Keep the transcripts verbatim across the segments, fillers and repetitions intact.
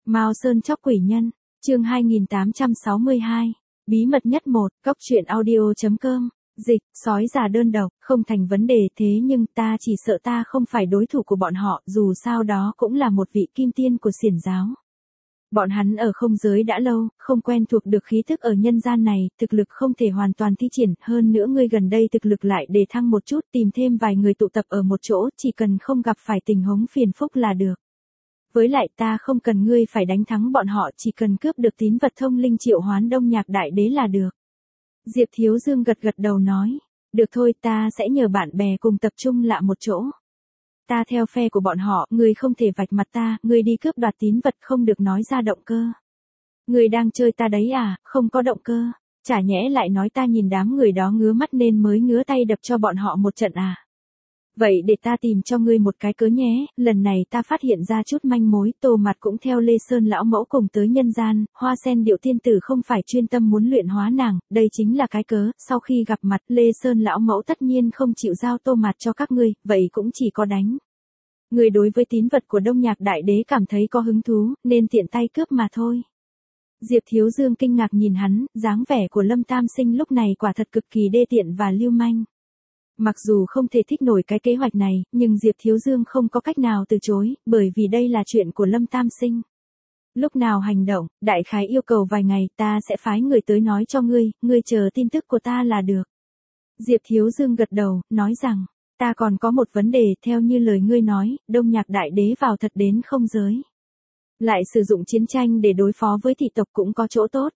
Mao Sơn chóc quỷ nhân, chương hai nghìn tám trăm sáu mươi hai, bí mật nhất một, cóc truyện audio chấm com, dịch, sói già đơn độc, không thành vấn đề thế nhưng ta chỉ sợ ta không phải đối thủ của bọn họ, dù sao đó cũng là một vị kim tiên của xiển giáo. Bọn hắn ở không giới đã lâu, không quen thuộc được khí thức ở nhân gian này, thực lực không thể hoàn toàn thi triển, hơn nữa ngươi gần đây thực lực lại đề thăng một chút, tìm thêm vài người tụ tập ở một chỗ, chỉ cần không gặp phải tình huống phiền phức là được. Với lại ta không cần ngươi phải đánh thắng bọn họ, chỉ cần cướp được tín vật thông linh triệu hoán Đông Nhạc Đại Đế là được. Diệp Thiếu Dương gật gật đầu nói, được thôi, ta sẽ nhờ bạn bè cùng tập trung lại một chỗ. Ta theo phe của bọn họ, ngươi không thể vạch mặt ta, ngươi đi cướp đoạt tín vật không được nói ra động cơ. Ngươi đang chơi ta đấy à, không có động cơ, chả nhẽ lại nói ta nhìn đám người đó ngứa mắt nên mới ngứa tay đập cho bọn họ một trận à. Vậy để ta tìm cho ngươi một cái cớ nhé, lần này ta phát hiện ra chút manh mối, Tô Mặt cũng theo Lê Sơn lão mẫu cùng tới nhân gian, Hoa Sen Điệu tiên tử không phải chuyên tâm muốn luyện hóa nàng, đây chính là cái cớ, sau khi gặp mặt Lê Sơn lão mẫu tất nhiên không chịu giao Tô Mặt cho các ngươi, vậy cũng chỉ có đánh. Ngươi đối với tín vật của Đông Nhạc Đại Đế cảm thấy có hứng thú, nên tiện tay cướp mà thôi. Diệp Thiếu Dương kinh ngạc nhìn hắn, dáng vẻ của Lâm Tam Sinh lúc này quả thật cực kỳ đê tiện và lưu manh. Mặc dù không thể thích nổi cái kế hoạch này, nhưng Diệp Thiếu Dương không có cách nào từ chối, bởi vì đây là chuyện của Lâm Tam Sinh. Lúc nào hành động, đại khái yêu cầu vài ngày, ta sẽ phái người tới nói cho ngươi, ngươi chờ tin tức của ta là được. Diệp Thiếu Dương gật đầu, nói rằng, ta còn có một vấn đề, theo như lời ngươi nói, Đông Nhạc Đại Đế vào thật đến không giới. Lại sử dụng chiến tranh để đối phó với thị tộc cũng có chỗ tốt.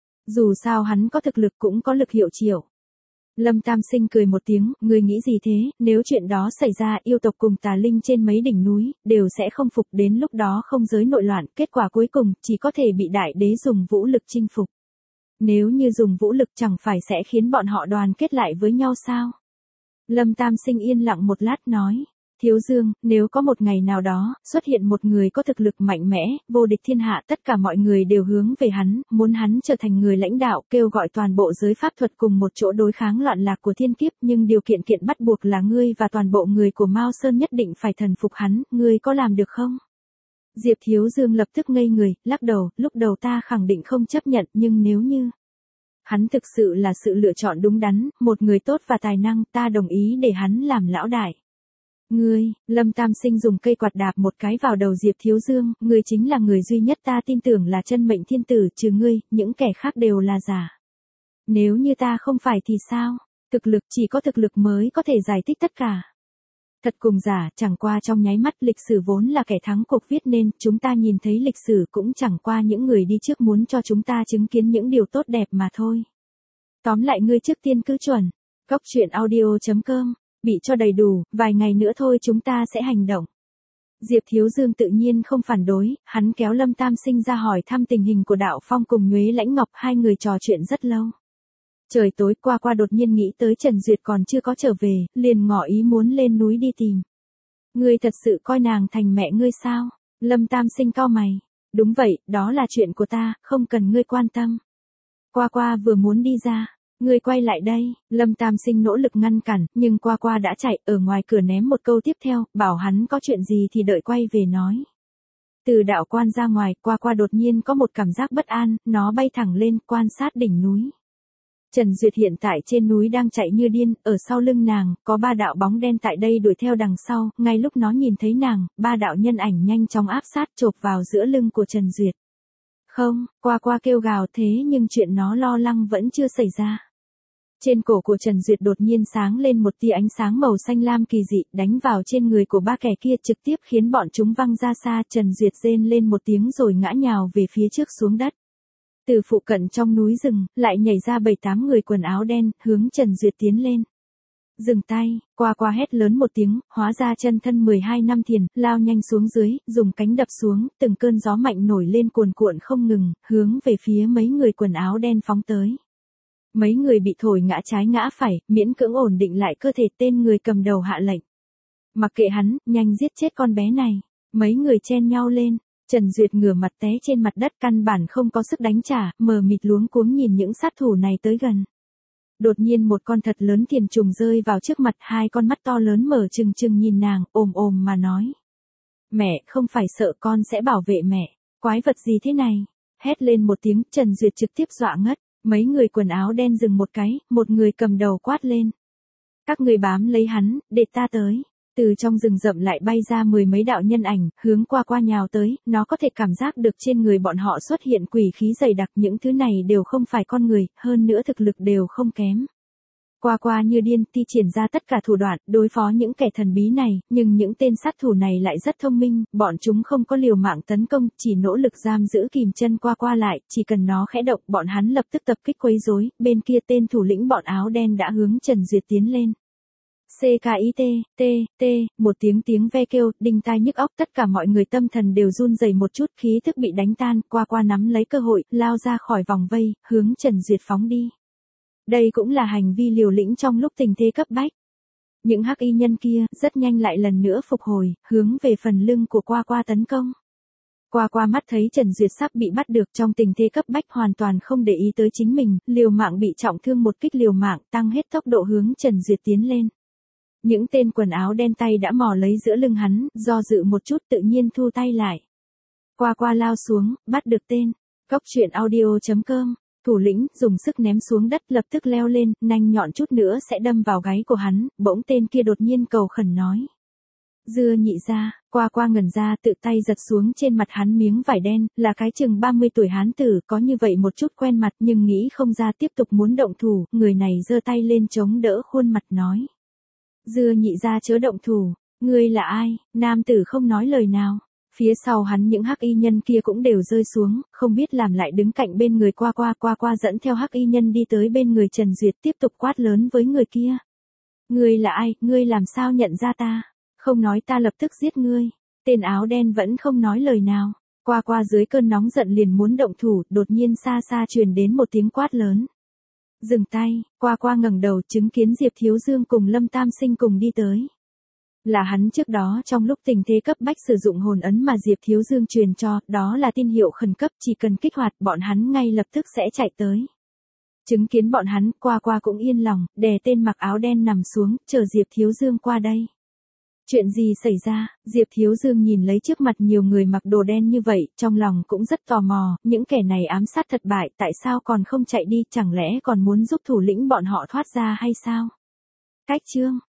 Dù sao hắn có thực lực cũng có lực hiệu triệu. Lâm Tam Sinh cười một tiếng, ngươi nghĩ gì thế, nếu chuyện đó xảy ra yêu tộc cùng tà linh trên mấy đỉnh núi, đều sẽ không phục, đến lúc đó không giới nội loạn, kết quả cuối cùng, chỉ có thể bị đại đế dùng vũ lực chinh phục. Nếu như dùng vũ lực chẳng phải sẽ khiến bọn họ đoàn kết lại với nhau sao? Lâm Tam Sinh yên lặng một lát nói, Thiếu Dương, nếu có một ngày nào đó, xuất hiện một người có thực lực mạnh mẽ, vô địch thiên hạ, tất cả mọi người đều hướng về hắn, muốn hắn trở thành người lãnh đạo, kêu gọi toàn bộ giới pháp thuật cùng một chỗ đối kháng loạn lạc của thiên kiếp, nhưng điều kiện kiện bắt buộc là ngươi và toàn bộ người của Mao Sơn nhất định phải thần phục hắn, ngươi có làm được không? Diệp Thiếu Dương lập tức ngây người, lắc đầu, lúc đầu ta khẳng định không chấp nhận, nhưng nếu như hắn thực sự là sự lựa chọn đúng đắn, một người tốt và tài năng, ta đồng ý để hắn làm lão đại. Ngươi, Lâm Tam Sinh dùng cây quạt đạp một cái vào đầu Diệp Thiếu Dương, ngươi chính là người duy nhất ta tin tưởng là chân mệnh thiên tử, trừ ngươi, những kẻ khác đều là giả. Nếu như ta không phải thì sao? Thực lực, chỉ có thực lực mới có thể giải thích tất cả. Thật cùng giả, chẳng qua trong nháy mắt, lịch sử vốn là kẻ thắng cuộc viết nên, chúng ta nhìn thấy lịch sử cũng chẳng qua những người đi trước muốn cho chúng ta chứng kiến những điều tốt đẹp mà thôi. Tóm lại ngươi trước tiên cứ chuẩn. Cóc truyện audio chấm com, bị cho đầy đủ, vài ngày nữa thôi chúng ta sẽ hành động. Diệp Thiếu Dương tự nhiên không phản đối, hắn kéo Lâm Tam Sinh ra hỏi thăm tình hình của Đạo Phong cùng Nhuế Lãnh Ngọc, hai người trò chuyện rất lâu. Trời tối qua qua đột nhiên nghĩ tới Trần Duyệt còn chưa có trở về, liền ngỏ ý muốn lên núi đi tìm. Ngươi thật sự coi nàng thành mẹ ngươi sao? Lâm Tam Sinh cau mày. Đúng vậy, đó là chuyện của ta, không cần ngươi quan tâm. Qua qua vừa muốn đi ra. Ngươi quay lại đây, Lâm Tam Sinh nỗ lực ngăn cản, nhưng qua qua đã chạy, ở ngoài cửa ném một câu tiếp theo, bảo hắn có chuyện gì thì đợi quay về nói. Từ đạo quan ra ngoài, qua qua đột nhiên có một cảm giác bất an, nó bay thẳng lên, quan sát đỉnh núi. Trần Duyệt hiện tại trên núi đang chạy như điên, ở sau lưng nàng, có ba đạo bóng đen tại đây đuổi theo đằng sau, ngay lúc nó nhìn thấy nàng, ba đạo nhân ảnh nhanh chóng áp sát chộp vào giữa lưng của Trần Duyệt. Không, qua qua kêu gào thế nhưng chuyện nó lo lắng vẫn chưa xảy ra. Trên cổ của Trần Duyệt đột nhiên sáng lên một tia ánh sáng màu xanh lam kỳ dị, đánh vào trên người của ba kẻ kia trực tiếp khiến bọn chúng văng ra xa, Trần Duyệt rên lên một tiếng rồi ngã nhào về phía trước xuống đất. Từ phụ cận trong núi rừng, lại nhảy ra bảy tám người quần áo đen, hướng Trần Duyệt tiến lên. Dừng tay, qua qua hét lớn một tiếng, hóa ra chân thân mười hai năm thiền, lao nhanh xuống dưới, dùng cánh đập xuống, từng cơn gió mạnh nổi lên cuồn cuộn không ngừng, hướng về phía mấy người quần áo đen phóng tới. Mấy người bị thổi ngã trái ngã phải, miễn cưỡng ổn định lại cơ thể, tên người cầm đầu hạ lệnh. Mặc kệ hắn, nhanh giết chết con bé này. Mấy người chen nhau lên, Trần Duyệt ngửa mặt té trên mặt đất căn bản không có sức đánh trả, mờ mịt luống cuống nhìn những sát thủ này tới gần. Đột nhiên một con thật lớn thiền trùng rơi vào trước mặt, hai con mắt to lớn mở trừng trừng nhìn nàng, ồm ồm mà nói. Mẹ, không phải sợ con sẽ bảo vệ mẹ. Quái vật gì thế này? Hét lên một tiếng, Trần Duyệt trực tiếp dọa ngất. Mấy người quần áo đen dừng một cái, một người cầm đầu quát lên. Các người bám lấy hắn, để ta tới. Từ trong rừng rậm lại bay ra mười mấy đạo nhân ảnh, hướng qua qua nhào tới, nó có thể cảm giác được trên người bọn họ xuất hiện quỷ khí dày đặc, những thứ này đều không phải con người, hơn nữa thực lực đều không kém. Qua qua như điên thi triển ra tất cả thủ đoạn đối phó những kẻ thần bí này, nhưng những tên sát thủ này lại rất thông minh, bọn chúng không có liều mạng tấn công, chỉ nỗ lực giam giữ kìm chân qua qua lại, chỉ cần nó khẽ động bọn hắn lập tức tập kích quấy rối. Bên kia tên thủ lĩnh bọn áo đen đã hướng Trần Duyệt tiến lên. xê ca i tê, T, T, một tiếng tiếng ve kêu, đinh tai nhức óc, tất cả mọi người tâm thần đều run rẩy một chút, khí thức bị đánh tan, qua qua nắm lấy cơ hội, lao ra khỏi vòng vây, hướng Trần Duyệt phóng đi. Đây cũng là hành vi liều lĩnh trong lúc tình thế cấp bách. Những hắc y nhân kia, rất nhanh lại lần nữa phục hồi, hướng về phần lưng của qua qua tấn công. Qua qua mắt thấy Trần Duyệt sắp bị bắt được trong tình thế cấp bách hoàn toàn không để ý tới chính mình, liều mạng bị trọng thương một kích liều mạng tăng hết tốc độ hướng Trần Duyệt tiến lên. Những tên quần áo đen tay đã mò lấy giữa lưng hắn, do dự một chút tự nhiên thu tay lại. Qua qua lao xuống, bắt được tên. Cóc truyện audio chấm com. Thủ lĩnh dùng sức ném xuống đất lập tức leo lên, nanh nhọn chút nữa sẽ đâm vào gáy của hắn, bỗng tên kia đột nhiên cầu khẩn nói. Dưa nhị ra, qua qua ngẩn ra tự tay giật xuống trên mặt hắn miếng vải đen, là cái chừng ba mươi tuổi hán tử, có như vậy một chút quen mặt nhưng nghĩ không ra tiếp tục muốn động thủ, người này giơ tay lên chống đỡ khuôn mặt nói. Dưa nhị ra chớ động thủ, ngươi là ai? Nam tử không nói lời nào. Phía sau hắn những hắc y nhân kia cũng đều rơi xuống, không biết làm lại đứng cạnh bên người qua qua qua qua dẫn theo hắc y nhân đi tới bên người Trần Duyệt tiếp tục quát lớn với người kia. Ngươi là ai, ngươi làm sao nhận ra ta? Không nói ta lập tức giết ngươi. Tên áo đen vẫn không nói lời nào. Qua qua dưới cơn nóng giận liền muốn động thủ, đột nhiên xa xa truyền đến một tiếng quát lớn. Dừng tay, qua qua ngẩng đầu chứng kiến Diệp Thiếu Dương cùng Lâm Tam Sinh cùng đi tới. Là hắn trước đó trong lúc tình thế cấp bách sử dụng hồn ấn mà Diệp Thiếu Dương truyền cho, đó là tin hiệu khẩn cấp, chỉ cần kích hoạt bọn hắn ngay lập tức sẽ chạy tới. Chứng kiến bọn hắn, qua qua cũng yên lòng, đè tên mặc áo đen nằm xuống, chờ Diệp Thiếu Dương qua đây. Chuyện gì xảy ra? Diệp Thiếu Dương nhìn lấy trước mặt nhiều người mặc đồ đen như vậy, trong lòng cũng rất tò mò, những kẻ này ám sát thất bại, tại sao còn không chạy đi, chẳng lẽ còn muốn giúp thủ lĩnh bọn họ thoát ra hay sao? Cách chương